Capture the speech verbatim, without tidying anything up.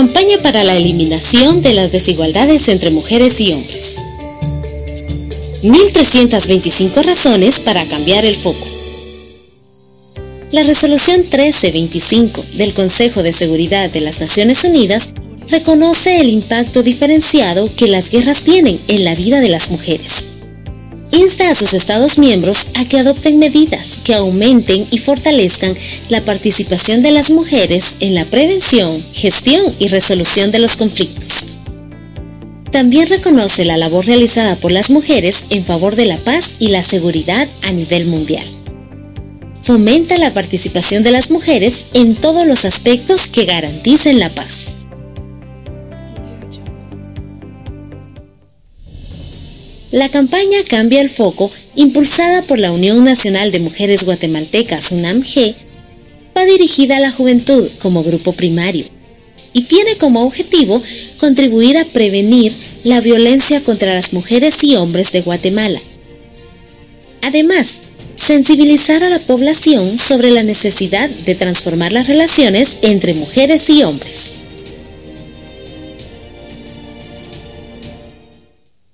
Campaña para la eliminación de las desigualdades entre mujeres y hombres. mil trescientas veinticinco razones para cambiar el foco. La resolución trece veinticinco del Consejo de Seguridad de las Naciones Unidas reconoce el impacto diferenciado que las guerras tienen en la vida de las mujeres. Insta a sus Estados miembros a que adopten medidas que aumenten y fortalezcan la participación de las mujeres en la prevención, gestión y resolución de los conflictos. También reconoce la labor realizada por las mujeres en favor de la paz y la seguridad a nivel mundial. Fomenta la participación de las mujeres en todos los aspectos que garanticen la paz. La campaña Cambia el Foco, impulsada por la Unión Nacional de Mujeres Guatemaltecas, UNAMG, va dirigida a la juventud como grupo primario y tiene como objetivo contribuir a prevenir la violencia contra las mujeres y hombres de Guatemala. Además, sensibilizar a la población sobre la necesidad de transformar las relaciones entre mujeres y hombres.